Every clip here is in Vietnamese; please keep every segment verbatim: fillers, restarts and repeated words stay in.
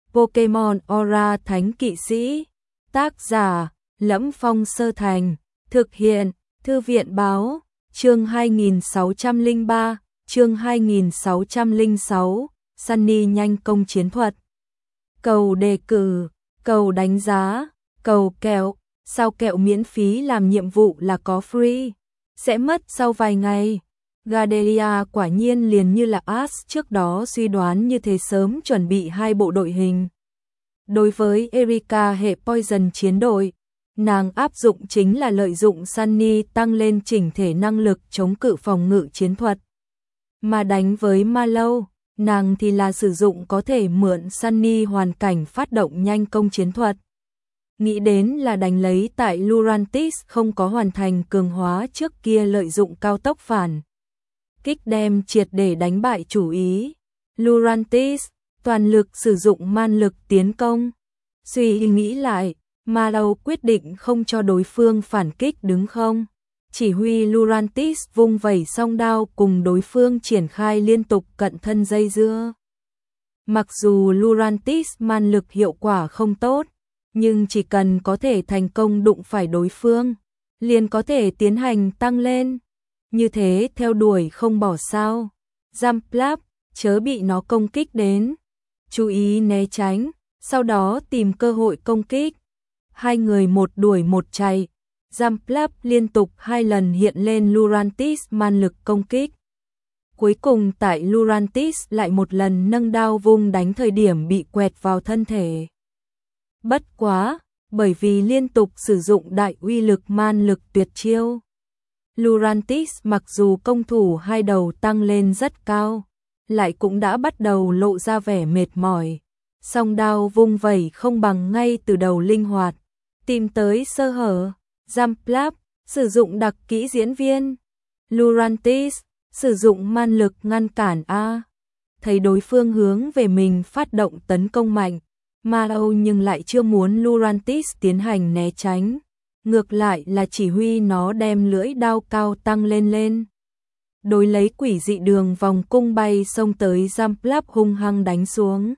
Pokemon Aura Thánh Kỵ Sĩ. Tác giả: Lẫm Phong Sơ Thành. Thực hiện: Thư viện báo. Chương hai nghìn sáu trăm lẻ ba, chương hai nghìn sáu trăm lẻ sáu, Sunny nhanh công chiến thuật. Cầu đề cử, cầu đánh giá, cầu kẹo, sao kẹo miễn phí làm nhiệm vụ là có free, sẽ mất sau vài ngày. Gardelia quả nhiên liền như là Ash trước đó suy đoán như thế, sớm chuẩn bị hai bộ đội hình. Đối với Erika hệ Poison chiến đội, nàng áp dụng chính là lợi dụng Sunny tăng lên chỉnh thể năng lực chống cự phòng ngự chiến thuật. Mà đánh với Mallow, nàng thì là sử dụng có thể mượn Sunny hoàn cảnh phát động nhanh công chiến thuật. Nghĩ đến là đánh lấy tại Lurantis không có hoàn thành cường hóa trước kia, lợi dụng cao tốc phản kích đem triệt để đánh bại chủ ý. Lurantis toàn lực sử dụng man lực tiến công. Suy nghĩ lại, Mallow quyết định không cho đối phương phản kích đứng không. Chỉ huy Lurantis vung vẩy song đao cùng đối phương triển khai liên tục cận thân dây dưa. Mặc dù Lurantis man lực hiệu quả không tốt, nhưng chỉ cần có thể thành công đụng phải đối phương, liền có thể tiến hành tăng lên. Như thế theo đuổi không bỏ sao. Zamplap, chớ bị nó công kích đến. Chú ý né tránh, sau đó tìm cơ hội công kích. Hai người một đuổi một chạy. Zamplap liên tục hai lần hiện lên Lurantis man lực công kích. Cuối cùng tại Lurantis lại một lần nâng đao vung đánh thời điểm bị quẹt vào thân thể. Bất quá, bởi vì liên tục sử dụng đại uy lực man lực tuyệt chiêu, Lurantis mặc dù công thủ hai đầu tăng lên rất cao, lại cũng đã bắt đầu lộ ra vẻ mệt mỏi. Song đao vung vẩy không bằng ngay từ đầu linh hoạt, tìm tới sơ hở. Zamplap sử dụng đặc kỹ diễn viên. Lurantis sử dụng man lực ngăn cản A. Thấy đối phương hướng về mình phát động tấn công mạnh, Mallow nhưng lại chưa muốn Lurantis tiến hành né tránh, ngược lại là chỉ huy nó đem lưỡi đao cao tăng lên lên. Đối lấy quỷ dị đường vòng cung bay xông tới, Zamplap hung hăng đánh xuống.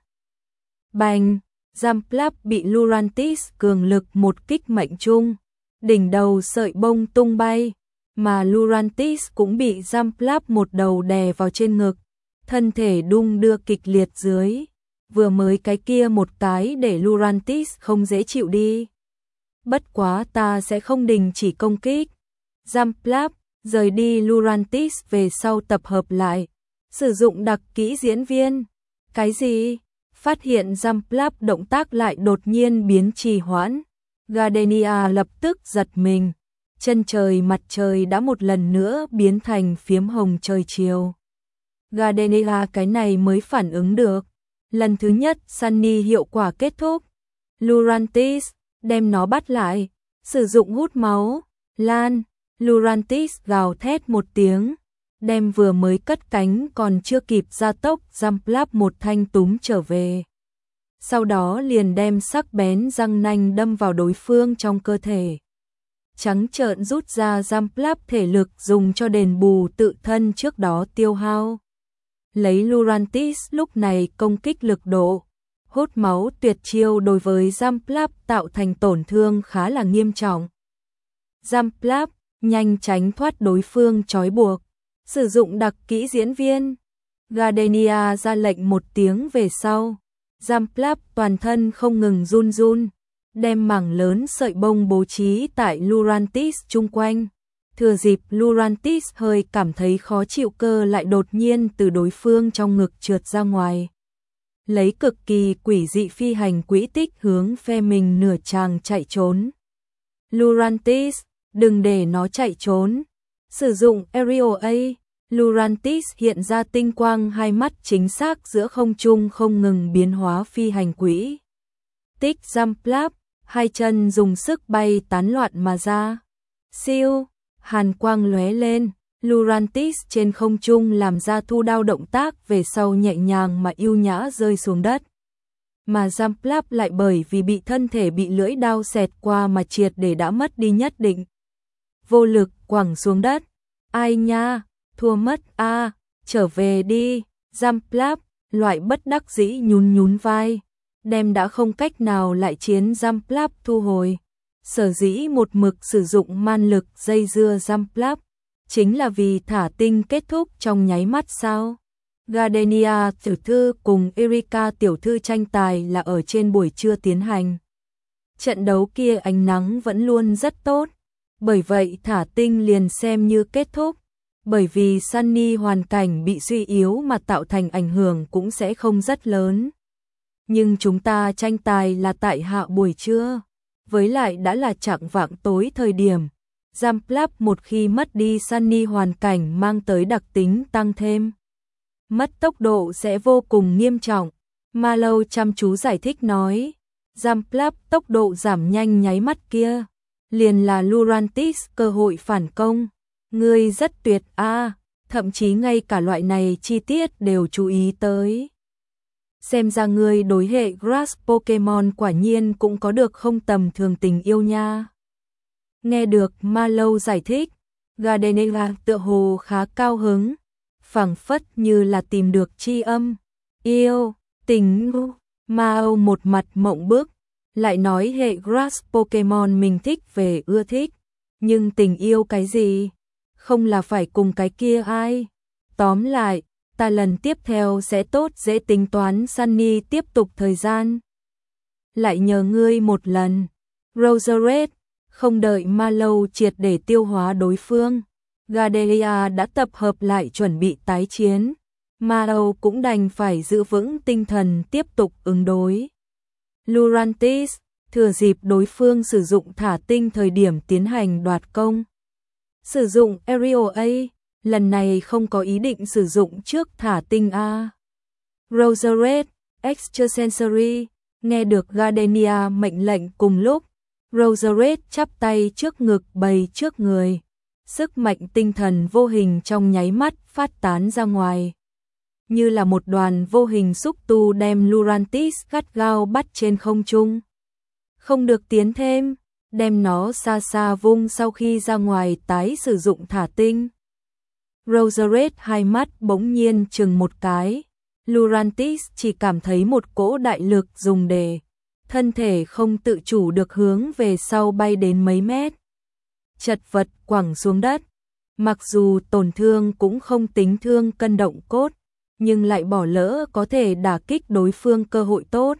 Bành! Zamplap bị Lurantis cường lực một kích mệnh trung, đỉnh đầu sợi bông tung bay, mà Lurantis cũng bị Zamplap một đầu đè vào trên ngực, thân thể đung đưa kịch liệt dưới. Vừa mới cái kia một cái để Lurantis không dễ chịu đi. Bất quá ta sẽ không đình chỉ công kích. Zamplap rời đi Lurantis về sau tập hợp lại, sử dụng đặc kỹ diễn viên. Cái gì? Phát hiện Zamplap động tác lại đột nhiên biến trì hoãn. Gardenia lập tức giật mình. Chân trời mặt trời đã một lần nữa biến thành phiếm hồng trời chiều. Gardenia cái này mới phản ứng được. Lần thứ nhất Sunny hiệu quả kết thúc. Lurantis đem nó bắt lại, sử dụng hút máu. Lan, Lurantis gào thét một tiếng, đem vừa mới cất cánh còn chưa kịp gia tốc Zamplap một thanh túm trở về. Sau đó liền đem sắc bén răng nanh đâm vào đối phương trong cơ thể. Trắng trợn rút ra Zamplap thể lực dùng cho đền bù tự thân trước đó tiêu hao. Lấy Lurantis lúc này công kích lực độ, hút máu tuyệt chiêu đối với Zamplap tạo thành tổn thương khá là nghiêm trọng. Zamplap nhanh tránh thoát đối phương trói buộc, sử dụng đặc kỹ diễn viên. Gardenia ra lệnh một tiếng về sau, Zamplap toàn thân không ngừng run run, đem mảng lớn sợi bông bố trí tại Lurantis chung quanh. Thừa dịp Lurantis hơi cảm thấy khó chịu, cơ lại đột nhiên từ đối phương trong ngực trượt ra ngoài. Lấy cực kỳ quỷ dị phi hành quỹ tích hướng phe mình nửa tràng chạy trốn. Lurantis, đừng để nó chạy trốn. Sử dụng Aerial A, Lurantis hiện ra tinh quang hai mắt chính xác giữa không trung không ngừng biến hóa phi hành quỹ tích. Zamplap, hai chân dùng sức bay tán loạn mà ra. Siêu, hàn quang lóe lên, Lurantis trên không trung làm ra thu đao động tác về sau nhẹ nhàng mà yêu nhã rơi xuống đất. Mà Zamplap lại bởi vì bị thân thể bị lưỡi đao xẹt qua mà triệt để đã mất đi nhất định. Vô lực quẳng xuống đất. Ai nha, thua mất a, à, trở về đi. Zamplap, loại bất đắc dĩ nhún nhún vai. đem đã không cách nào lại chiến Jumpluff thu hồi. Sở dĩ một mực sử dụng man lực dây dưa Jumpluff, chính là vì thả tinh kết thúc trong nháy mắt sao? Gardenia tiểu thư cùng Erika tiểu thư tranh tài là ở trên buổi trưa tiến hành. Trận đấu kia ánh nắng vẫn luôn rất tốt, bởi vậy thả tinh liền xem như kết thúc. Bởi vì Sunny hoàn cảnh bị suy yếu mà tạo thành ảnh hưởng cũng sẽ không rất lớn. Nhưng chúng ta tranh tài là tại hạ buổi trưa, với lại đã là chạng vạng tối thời điểm. Jumpluff một khi mất đi Sunny hoàn cảnh mang tới đặc tính tăng thêm, mất tốc độ sẽ vô cùng nghiêm trọng. Marlowe chăm chú giải thích nói, Jumpluff tốc độ giảm nhanh nháy mắt kia, liền là Lurantis cơ hội phản công. Ngươi rất tuyệt a, à, thậm chí ngay cả loại này chi tiết đều chú ý tới. Xem ra ngươi đối hệ Grass Pokemon quả nhiên cũng có được không tầm thường tình yêu nha. Nghe được Marlowe giải thích, Gardenia tựa hồ khá cao hứng, phảng phất như là tìm được tri âm. Yêu, tình, Mao một mặt mộng bức, lại nói hệ Grass Pokemon mình thích về ưa thích, nhưng tình yêu cái gì? Không là phải cùng cái kia ai? Tóm lại, ta lần tiếp theo sẽ tốt dễ tính toán Sunny tiếp tục thời gian. Lại nhờ ngươi một lần. Roserade, không đợi Marlowe triệt để tiêu hóa đối phương, Gardenia đã tập hợp lại chuẩn bị tái chiến. Marlowe cũng đành phải giữ vững tinh thần tiếp tục ứng đối. Lurantis, thừa dịp đối phương sử dụng thả tinh thời điểm tiến hành đoạt công. Sử dụng Aerial A, lần này không có ý định sử dụng trước thả tinh A. Roserade, Extrasensory, nghe được Gardenia mệnh lệnh cùng lúc, Roserade chắp tay trước ngực bày trước người. Sức mạnh tinh thần vô hình trong nháy mắt phát tán ra ngoài. Như là một đoàn vô hình xúc tu đem Lurantis gắt gao bắt trên không trung. Không được tiến thêm, đem nó xa xa vung sau khi ra ngoài tái sử dụng thả tinh. Roserade hai mắt bỗng nhiên chừng một cái. Lurantis chỉ cảm thấy một cỗ đại lực dùng để, thân thể không tự chủ được hướng về sau bay đến mấy mét. Chật vật quẳng xuống đất. Mặc dù tổn thương cũng không tính thương cân động cốt, nhưng lại bỏ lỡ có thể đả kích đối phương cơ hội tốt.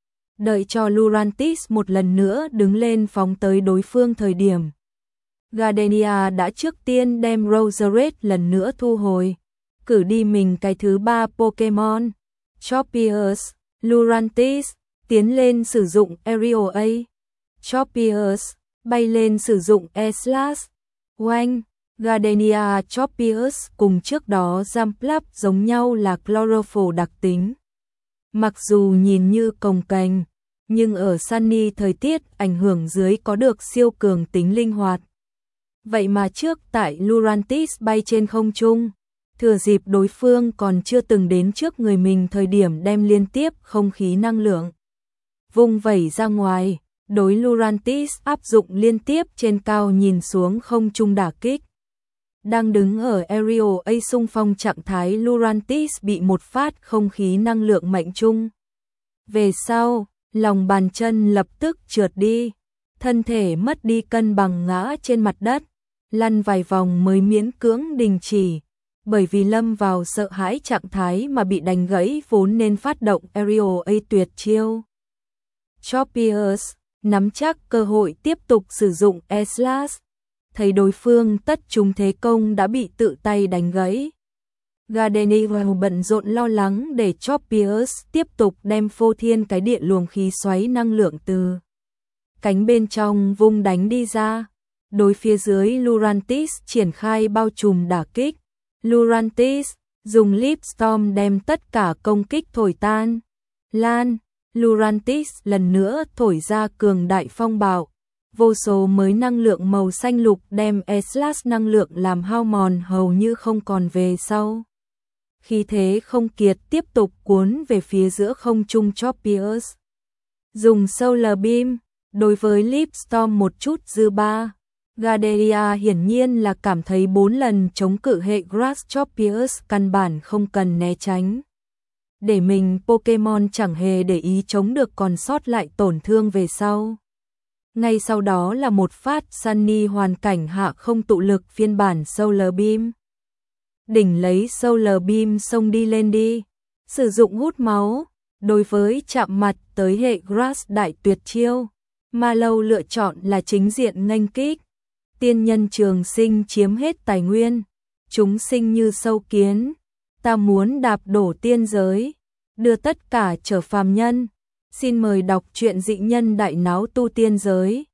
Đợi cho Lurantis một lần nữa đứng lên phóng tới đối phương thời điểm, Gardenia đã trước tiên đem Roserade lần nữa thu hồi, cử đi mình cái thứ ba Pokemon, Choppius. Lurantis tiến lên sử dụng Aerial A, Choppius bay lên sử dụng E-Slash. Oanh, Gardenia Choppius cùng trước đó Jumpluff giống nhau là Chlorophyll đặc tính. Mặc dù nhìn như cồng kềnh, nhưng ở Sunny thời tiết ảnh hưởng dưới có được siêu cường tính linh hoạt. Vậy mà trước tại Lurantis bay trên không trung, thừa dịp đối phương còn chưa từng đến trước người mình thời điểm đem liên tiếp không khí năng lượng vung vẩy ra ngoài, đối Lurantis áp dụng liên tiếp trên cao nhìn xuống không trung đả kích. Đang đứng ở Aerial A xung phong trạng thái Lurantis bị một phát không khí năng lượng mạnh chung. Về sau, lòng bàn chân lập tức trượt đi, thân thể mất đi cân bằng ngã trên mặt đất, lăn vài vòng mới miễn cưỡng đình chỉ, bởi vì lâm vào sợ hãi trạng thái mà bị đánh gãy vốn nên phát động Aerial A tuyệt chiêu. Choppius nắm chắc cơ hội tiếp tục sử dụng E-Slash, thấy đối phương tất trúng thế công đã bị tự tay đánh gãy. Gardenia bận rộn lo lắng để Choppius tiếp tục đem phô thiên cái địa luồng khí xoáy năng lượng từ cánh bên trong vung đánh đi ra. Đối phía dưới Lurantis triển khai bao trùm đả kích. Lurantis dùng Leaf Storm đem tất cả công kích thổi tan. Lan, Lurantis lần nữa thổi ra cường đại phong bạo. Vô số mới năng lượng màu xanh lục đem E-Slash năng lượng làm hao mòn hầu như không còn về sau. Khí thế không kiệt tiếp tục cuốn về phía giữa không trung Choppius. Dùng Solar Beam, đối với Leaf Storm một chút dư ba. Gardenia hiển nhiên là cảm thấy bốn lần chống cự hệ Grass Choppius căn bản không cần né tránh. để mình Pokemon chẳng hề để ý chống được còn sót lại tổn thương về sau. Ngay sau đó là một phát Sunny hoàn cảnh hạ không tụ lực phiên bản Solar Beam. Đỉnh lấy Solar Beam xông đi lên đi, sử dụng hút máu, đối với chạm mặt tới hệ Grass đại tuyệt chiêu. Mallow lựa chọn là chính diện nghênh kích. Tiên nhân trường sinh chiếm hết tài nguyên, chúng sinh như sâu kiến, ta muốn đạp đổ tiên giới, đưa tất cả trở phàm nhân. Xin mời đọc truyện Dị nhân đại náo tu tiên giới.